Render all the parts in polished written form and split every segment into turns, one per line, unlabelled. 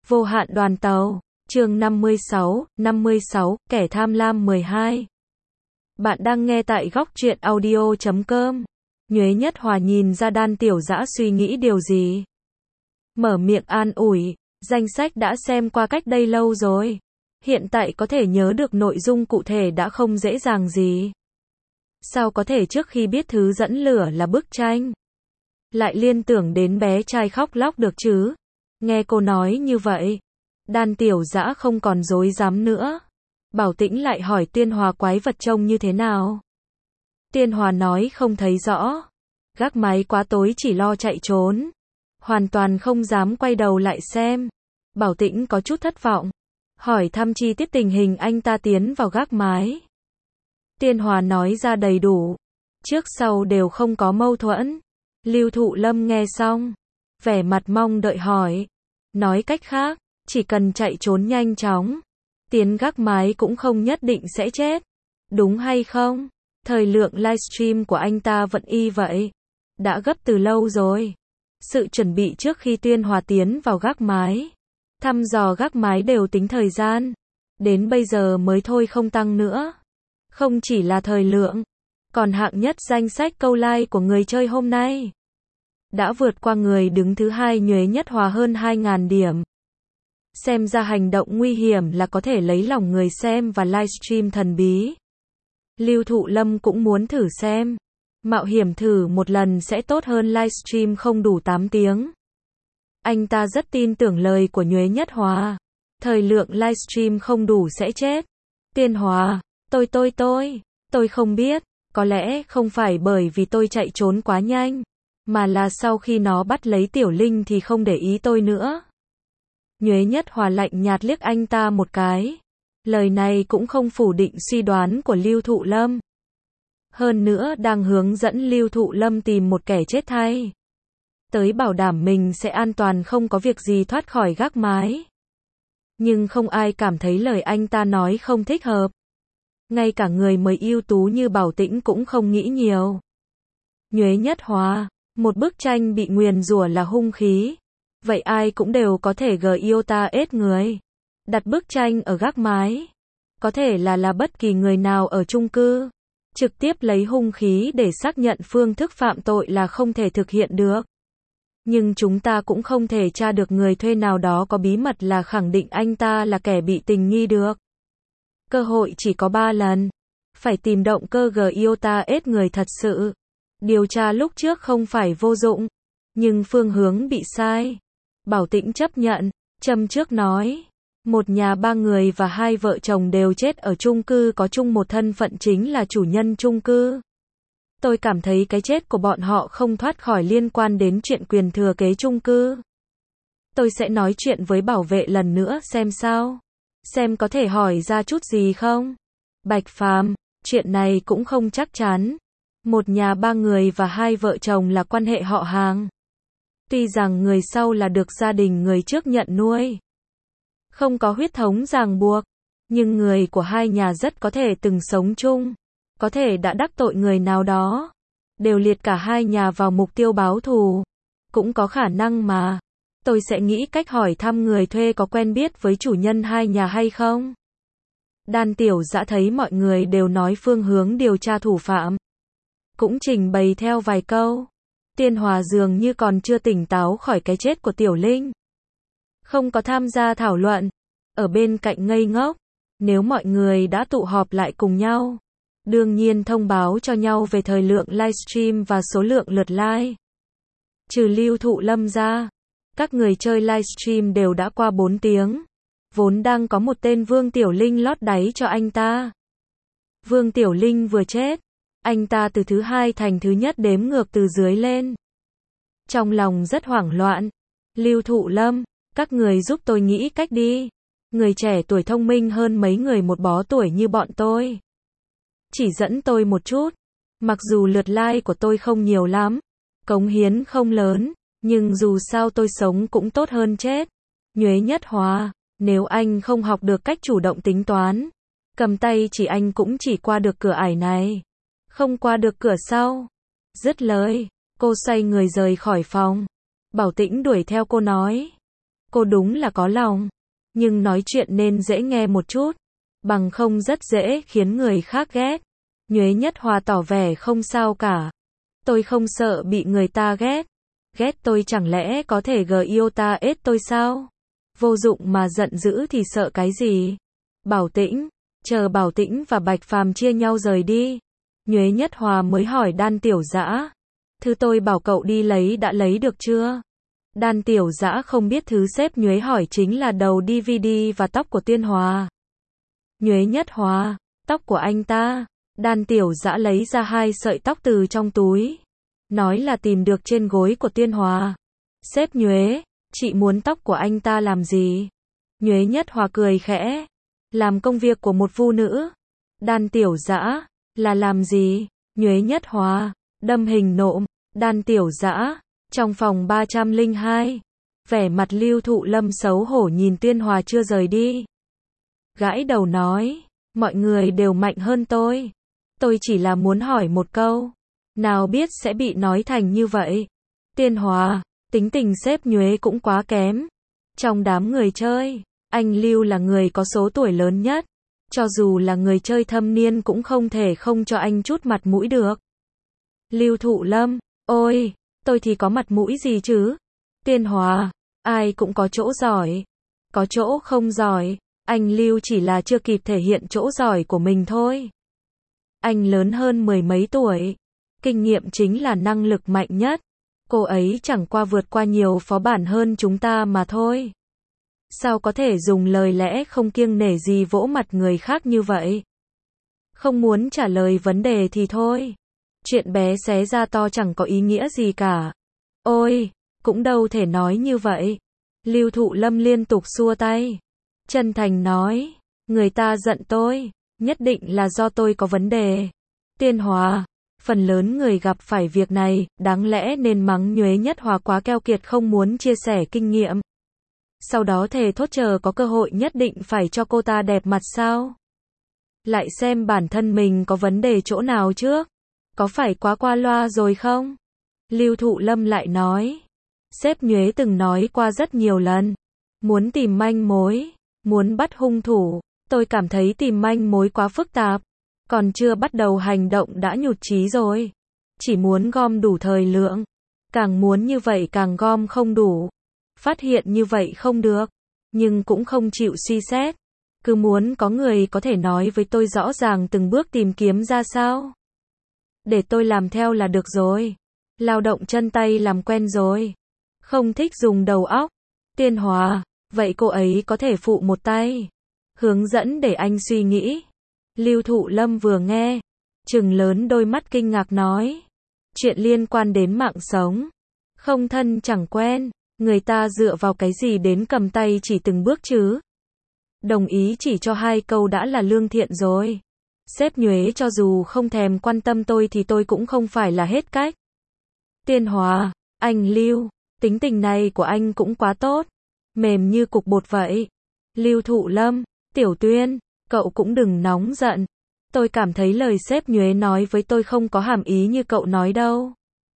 Vô hạn đoàn tàu, chương 56, kẻ tham lam 12. Bạn đang nghe tại góc truyện audio.com. Nhuế Nhất Hòa nhìn ra Đan Tiểu Dã suy nghĩ điều gì. Mở miệng an ủi, danh sách đã xem qua cách đây lâu rồi. Hiện tại có thể nhớ được nội dung cụ thể đã không dễ dàng gì. Sao có thể trước khi biết thứ dẫn lửa là bức tranh, lại liên tưởng đến bé trai khóc lóc được chứ? Nghe cô nói như vậy, Đan Tiểu Dã không còn dối dám nữa. Bảo Tĩnh lại hỏi Tiên Hòa quái vật trông như thế nào. Tiên Hòa nói không thấy rõ. Gác máy quá tối chỉ lo chạy trốn. Hoàn toàn không dám quay đầu lại xem. Bảo Tĩnh có chút thất vọng. Hỏi thăm chi tiết tình hình anh ta tiến vào gác mái. Tiên Hòa nói ra đầy đủ. Trước sau đều không có mâu thuẫn. Lưu Thụ Lâm nghe xong, vẻ mặt mong đợi hỏi. Nói cách khác, chỉ cần chạy trốn nhanh chóng, tiến gác mái cũng không nhất định sẽ chết. Đúng hay không? Thời lượng livestream của anh ta vẫn y vậy. Đã gấp từ lâu rồi. Sự chuẩn bị trước khi Tiên Hòa tiến vào gác mái, thăm dò gác mái đều tính thời gian. Đến bây giờ mới thôi không tăng nữa. Không chỉ là thời lượng, còn hạng nhất danh sách câu like của người chơi hôm nay đã vượt qua người đứng thứ hai Nhuế Nhất Hòa hơn 2.000 điểm. Xem ra hành động nguy hiểm là có thể lấy lòng người xem và livestream thần bí. Lưu Thụ Lâm cũng muốn thử xem. Mạo hiểm thử một lần sẽ tốt hơn livestream không đủ 8 tiếng. Anh ta rất tin tưởng lời của Nhuế Nhất Hòa. Thời lượng livestream không đủ sẽ chết. Tiên Hòa, tôi không biết. Có lẽ không phải bởi vì tôi chạy trốn quá nhanh, mà là sau khi nó bắt lấy Tiểu Linh thì không để ý tôi nữa. Nhuế Nhất Hòa lạnh nhạt liếc anh ta một cái. Lời này cũng không phủ định suy đoán của Lưu Thụ Lâm. Hơn nữa đang hướng dẫn Lưu Thụ Lâm tìm một kẻ chết thay, tới bảo đảm mình sẽ an toàn không có việc gì thoát khỏi gác mái. Nhưng không ai cảm thấy lời anh ta nói không thích hợp. Ngay cả người mới ưu tú như Bảo Tĩnh cũng không nghĩ nhiều. Nhuế Nhất Hòa, một bức tranh bị nguyền rủa là hung khí. Vậy ai cũng đều có thể ết người. Đặt bức tranh ở gác mái. Có thể là bất kỳ người nào ở chung cư. Trực tiếp lấy hung khí để xác nhận phương thức phạm tội là không thể thực hiện được. Nhưng chúng ta cũng không thể tra được người thuê nào đó có bí mật là khẳng định anh ta là kẻ bị tình nghi được. Cơ hội chỉ có 3 lần. Phải tìm động cơ ết người thật sự. Điều tra lúc trước không phải vô dụng, nhưng phương hướng bị sai. Bảo Tĩnh chấp nhận, châm trước nói. Một nhà 3 người và 2 vợ chồng đều chết ở chung cư có chung một thân phận chính là chủ nhân chung cư. Tôi cảm thấy cái chết của bọn họ không thoát khỏi liên quan đến chuyện quyền thừa kế chung cư. Tôi sẽ nói chuyện với bảo vệ lần nữa xem sao. Xem có thể hỏi ra chút gì không. Bạch Phàm, chuyện này cũng không chắc chắn. Một nhà 3 người và 2 vợ chồng là quan hệ họ hàng. Tuy rằng người sau là được gia đình người trước nhận nuôi, không có huyết thống ràng buộc, nhưng người của hai nhà rất có thể từng sống chung, có thể đã đắc tội người nào đó, đều liệt cả hai nhà vào mục tiêu báo thù. Cũng có khả năng mà. Tôi sẽ nghĩ cách hỏi thăm người thuê có quen biết với chủ nhân hai nhà hay không. Đan Tiểu Dã thấy mọi người đều nói phương hướng điều tra thủ phạm, cũng trình bày theo vài câu. Tiên Hòa dường như còn chưa tỉnh táo khỏi cái chết của Tiểu Linh, không có tham gia thảo luận, ở bên cạnh ngây ngốc. Nếu mọi người đã tụ họp lại cùng nhau, đương nhiên thông báo cho nhau về thời lượng livestream và số lượng lượt like. Trừ Lưu Thụ Lâm ra, các người chơi livestream đều đã qua 4 tiếng. Vốn đang có một tên Vương Tiểu Linh lót đáy cho anh ta. Vương Tiểu Linh vừa chết, anh ta từ thứ hai thành thứ nhất đếm ngược từ dưới lên. Trong lòng rất hoảng loạn. Lưu Thụ Lâm, các người giúp tôi nghĩ cách đi. Người trẻ tuổi thông minh hơn mấy người một bó tuổi như bọn tôi. Chỉ dẫn tôi một chút. Mặc dù lượt like của tôi không nhiều lắm, cống hiến không lớn, nhưng dù sao tôi sống cũng tốt hơn chết. Nhuế Nhất Hòa, nếu anh không học được cách chủ động tính toán, cầm tay chỉ anh cũng chỉ qua được cửa ải này, không qua được cửa sau. Dứt lời, cô xoay người rời khỏi phòng. Bảo Tĩnh đuổi theo cô nói. Cô đúng là có lòng. Nhưng nói chuyện nên dễ nghe một chút. Bằng không rất dễ khiến người khác ghét. Nhuế Nhất Hòa tỏ vẻ không sao cả. Tôi không sợ bị người ta ghét. Ghét tôi chẳng lẽ có thể yêu ta ết tôi sao? Vô dụng mà giận dữ thì sợ cái gì? Bảo Tĩnh, chờ Bảo Tĩnh và Bạch Phàm chia nhau rời đi. Nhuế Nhất Hòa mới hỏi Đan Tiểu Dã. Thứ tôi bảo cậu đi lấy đã lấy được chưa? Đan Tiểu Dã không biết thứ sếp Nhuế hỏi chính là đầu DVD và tóc của Tiên Hòa. Nhuế Nhất Hòa, tóc của anh ta. Đan Tiểu Dã lấy ra 2 sợi tóc từ trong túi. Nói là tìm được trên gối của Tiên Hòa. Sếp Nhuế, chị muốn tóc của anh ta làm gì? Nhuế Nhất Hòa cười khẽ. Làm công việc của một phụ nữ. Đan Tiểu Dã, là làm gì? Nhuế Nhất Hòa, đâm hình nộm. Đan Tiểu Dã, trong phòng 302. Vẻ mặt Lưu Thụ Lâm xấu hổ nhìn Tiên Hòa chưa rời đi. Gãi đầu nói, mọi người đều mạnh hơn tôi. Tôi chỉ là muốn hỏi một câu. Nào biết sẽ bị nói thành như vậy. Tiên Hòa, tính tình sếp Nhuế cũng quá kém. Trong đám người chơi, anh Lưu là người có số tuổi lớn nhất. Cho dù là người chơi thâm niên cũng không thể không cho anh chút mặt mũi được. Lưu Thụ Lâm, ôi, tôi thì có mặt mũi gì chứ? Tiên Hòa, ai cũng có chỗ giỏi. Có chỗ không giỏi. Anh Lưu chỉ là chưa kịp thể hiện chỗ giỏi của mình thôi. Anh lớn hơn 10 mấy tuổi. Kinh nghiệm chính là năng lực mạnh nhất. Cô ấy chẳng qua vượt qua nhiều phó bản hơn chúng ta mà thôi. Sao có thể dùng lời lẽ không kiêng nể gì vỗ mặt người khác như vậy? Không muốn trả lời vấn đề thì thôi. Chuyện bé xé ra to chẳng có ý nghĩa gì cả. Ôi, cũng đâu thể nói như vậy. Lưu Thụ Lâm liên tục xua tay. Chân thành nói, người ta giận tôi, nhất định là do tôi có vấn đề. Tiên Hòa, phần lớn người gặp phải việc này, đáng lẽ nên mắng Nhuế Nhất Hòa quá keo kiệt không muốn chia sẻ kinh nghiệm. Sau đó thề thốt chờ có cơ hội nhất định phải cho cô ta đẹp mặt sao? Lại xem bản thân mình có vấn đề chỗ nào trước? Có phải quá qua loa rồi không? Lưu Thụ Lâm lại nói. Sếp Nhuế từng nói qua rất nhiều lần. Muốn tìm manh mối, muốn bắt hung thủ. Tôi cảm thấy tìm manh mối quá phức tạp. Còn chưa bắt đầu hành động đã nhụt chí rồi. Chỉ muốn gom đủ thời lượng. Càng muốn như vậy càng gom không đủ. Phát hiện như vậy không được. Nhưng cũng không chịu suy xét. Cứ muốn có người có thể nói với tôi rõ ràng từng bước tìm kiếm ra sao. Để tôi làm theo là được rồi. Lao động chân tay làm quen rồi. Không thích dùng đầu óc. Tiên Hòa, vậy cô ấy có thể phụ một tay. Hướng dẫn để anh suy nghĩ. Lưu Thụ Lâm vừa nghe, trừng lớn đôi mắt kinh ngạc nói. Chuyện liên quan đến mạng sống. Không thân chẳng quen. Người ta dựa vào cái gì đến cầm tay chỉ từng bước chứ? Đồng ý chỉ cho 2 câu đã là lương thiện rồi. Sếp Nhuế cho dù không thèm quan tâm tôi thì tôi cũng không phải là hết cách. Tiên Hòa, anh Lưu, tính tình này của anh cũng quá tốt. Mềm như cục bột vậy. Lưu Thụ Lâm, Tiểu Tuyên, cậu cũng đừng nóng giận. Tôi cảm thấy lời sếp Nhuế nói với tôi không có hàm ý như cậu nói đâu.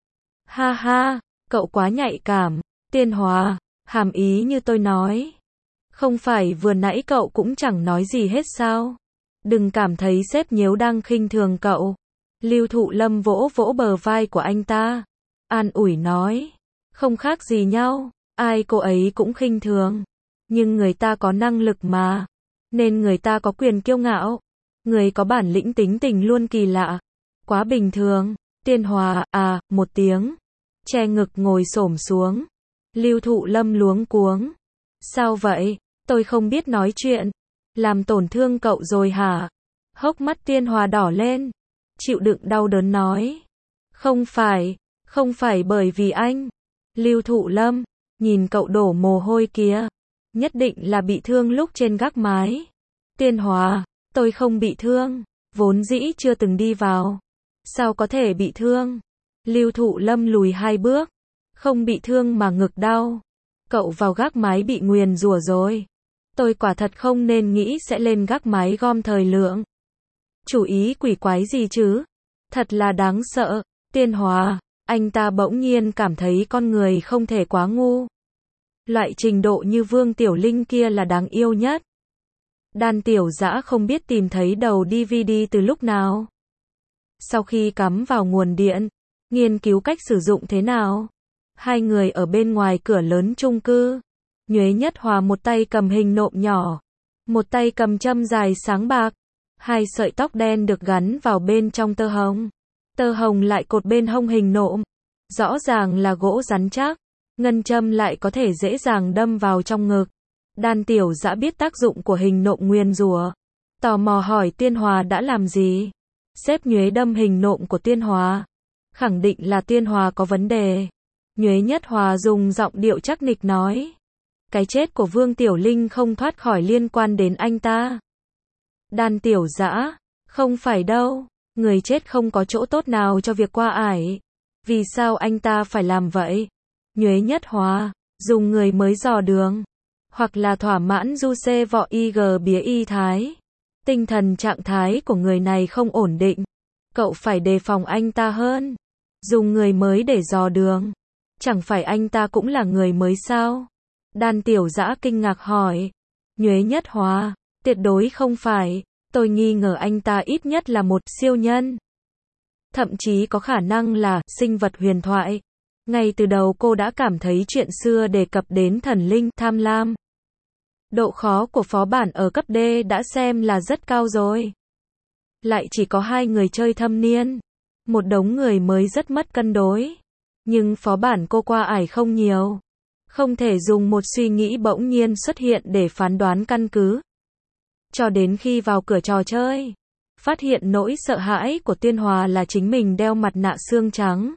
Ha ha, cậu quá nhạy cảm. Tiên Hòa, hàm ý như tôi nói. Không phải vừa nãy cậu cũng chẳng nói gì hết sao? Đừng cảm thấy sếp Nhiếu đang khinh thường cậu. Lưu Thụ Lâm vỗ vỗ bờ vai của anh ta. An ủi nói. Không khác gì nhau. Ai cô ấy cũng khinh thường. Nhưng người ta có năng lực mà. Nên người ta có quyền kiêu ngạo. Người có bản lĩnh tính tình luôn kỳ lạ. Quá bình thường. Tiên Hòa, một tiếng. Che ngực ngồi xổm xuống. Lưu Thụ Lâm luống cuống. Sao vậy? Tôi không biết nói chuyện. Làm tổn thương cậu rồi hả? Hốc mắt Tiên Hòa đỏ lên. Chịu đựng đau đớn nói. Không phải bởi vì anh. Lưu Thụ Lâm, nhìn cậu đổ mồ hôi kia. Nhất định là bị thương lúc trên gác mái. Tiên Hòa, tôi không bị thương. Vốn dĩ chưa từng đi vào. Sao có thể bị thương? Lưu Thụ Lâm lùi 2 bước. Không bị thương mà ngực đau. Cậu vào gác mái bị nguyền rủa rồi. Tôi quả thật không nên nghĩ sẽ lên gác mái gom thời lượng. Chủ ý quỷ quái gì chứ? Thật là đáng sợ. Tiên Hòa, anh ta bỗng nhiên cảm thấy con người không thể quá ngu. Loại trình độ như Vương Tiểu Linh kia là đáng yêu nhất. Đan Tiểu Dã không biết tìm thấy đầu DVD từ lúc nào. Sau khi cắm vào nguồn điện, nghiên cứu cách sử dụng thế nào. Hai người ở bên ngoài cửa lớn chung cư. Nhuế Nhất Hòa một tay cầm hình nộm nhỏ, một tay cầm châm dài sáng bạc. Hai sợi tóc đen được gắn vào bên trong tơ hồng. Tơ hồng lại cột bên hông hình nộm. Rõ ràng là gỗ rắn chắc. Ngân châm lại có thể dễ dàng đâm vào trong ngực. Đan Tiểu Dã biết tác dụng của hình nộm nguyền rủa. Tò mò hỏi Tiên Hòa đã làm gì. Sếp Nhuế đâm hình nộm của Tiên Hòa. Khẳng định là Tiên Hòa có vấn đề. Nhuế Nhất Hòa dùng giọng điệu chắc nịch nói. Cái chết của Vương Tiểu Linh không thoát khỏi liên quan đến anh ta. Đan Tiểu Dã, không phải đâu. Người chết không có chỗ tốt nào cho việc qua ải. Vì sao anh ta phải làm vậy? Nhuế Nhất Hòa, dùng người mới dò đường. Hoặc là thỏa mãn du xê vọ ig bía y thái. Tinh thần trạng thái của người này không ổn định. Cậu phải đề phòng anh ta hơn. Dùng người mới để dò đường. Chẳng phải anh ta cũng là người mới sao? Đan Tiểu Dã kinh ngạc hỏi. Nhuế Nhất Hòa, tuyệt đối không phải. Tôi nghi ngờ anh ta ít nhất là một siêu nhân. Thậm chí có khả năng là sinh vật huyền thoại. Ngay từ đầu cô đã cảm thấy chuyện xưa đề cập đến thần linh, tham lam. Độ khó của phó bản ở cấp D đã xem là rất cao rồi. Lại chỉ có hai người chơi thâm niên. Một đống người mới rất mất cân đối. Nhưng phó bản cô qua ải không nhiều. Không thể dùng một suy nghĩ bỗng nhiên xuất hiện để phán đoán căn cứ. Cho đến khi vào cửa trò chơi, phát hiện nỗi sợ hãi của Tiên Hòa là chính mình đeo mặt nạ xương trắng.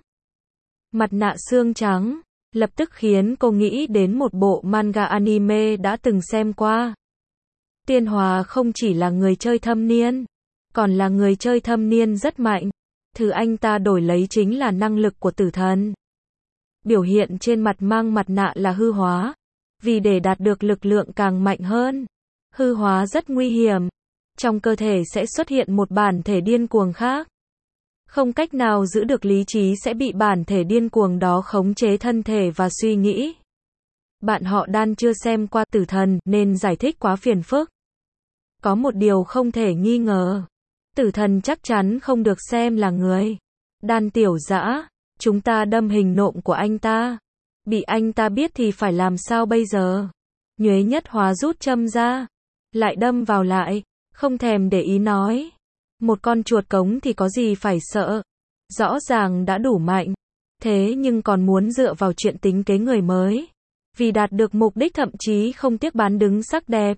Mặt nạ xương trắng, lập tức khiến cô nghĩ đến một bộ manga anime đã từng xem qua. Tiên Hòa không chỉ là người chơi thâm niên, còn là người chơi thâm niên rất mạnh. Thứ anh ta đổi lấy chính là năng lực của tử thần. Biểu hiện trên mặt mang mặt nạ là hư hóa. Vì để đạt được lực lượng càng mạnh hơn, hư hóa rất nguy hiểm. Trong cơ thể sẽ xuất hiện một bản thể điên cuồng khác. Không cách nào giữ được lý trí sẽ bị bản thể điên cuồng đó khống chế thân thể và suy nghĩ. Bạn họ Đan chưa xem qua tử thần nên giải thích quá phiền phức. Có một điều không thể nghi ngờ. Tử thần chắc chắn không được xem là người. Đan Tiểu Dã, chúng ta đâm hình nộm của anh ta. Bị anh ta biết thì phải làm sao bây giờ? Nhuế Nhất Hòa rút châm ra. Lại đâm vào lại. Không thèm để ý nói. Một con chuột cống thì có gì phải sợ. Rõ ràng đã đủ mạnh. Thế nhưng còn muốn dựa vào chuyện tính kế người mới. Vì đạt được mục đích thậm chí không tiếc bán đứng sắc đẹp.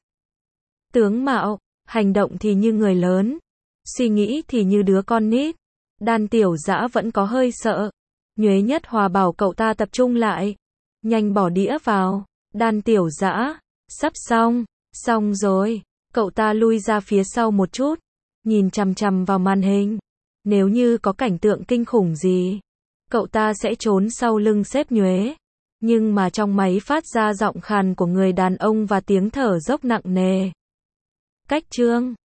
Tướng mạo, hành động thì như người lớn. Suy nghĩ thì như đứa con nít. Đan Tiểu Dã vẫn có hơi sợ. Nhuế Nhất Hòa bảo cậu ta tập trung lại. Nhanh bỏ đĩa vào. Đan Tiểu Dã, sắp xong. Xong rồi. Cậu ta lui ra phía sau một chút. Nhìn chằm chằm vào màn hình. Nếu như có cảnh tượng kinh khủng gì, cậu ta sẽ trốn sau lưng sếp Nhuế. Nhưng mà trong máy phát ra giọng khàn của người đàn ông và tiếng thở dốc nặng nề. Cách chương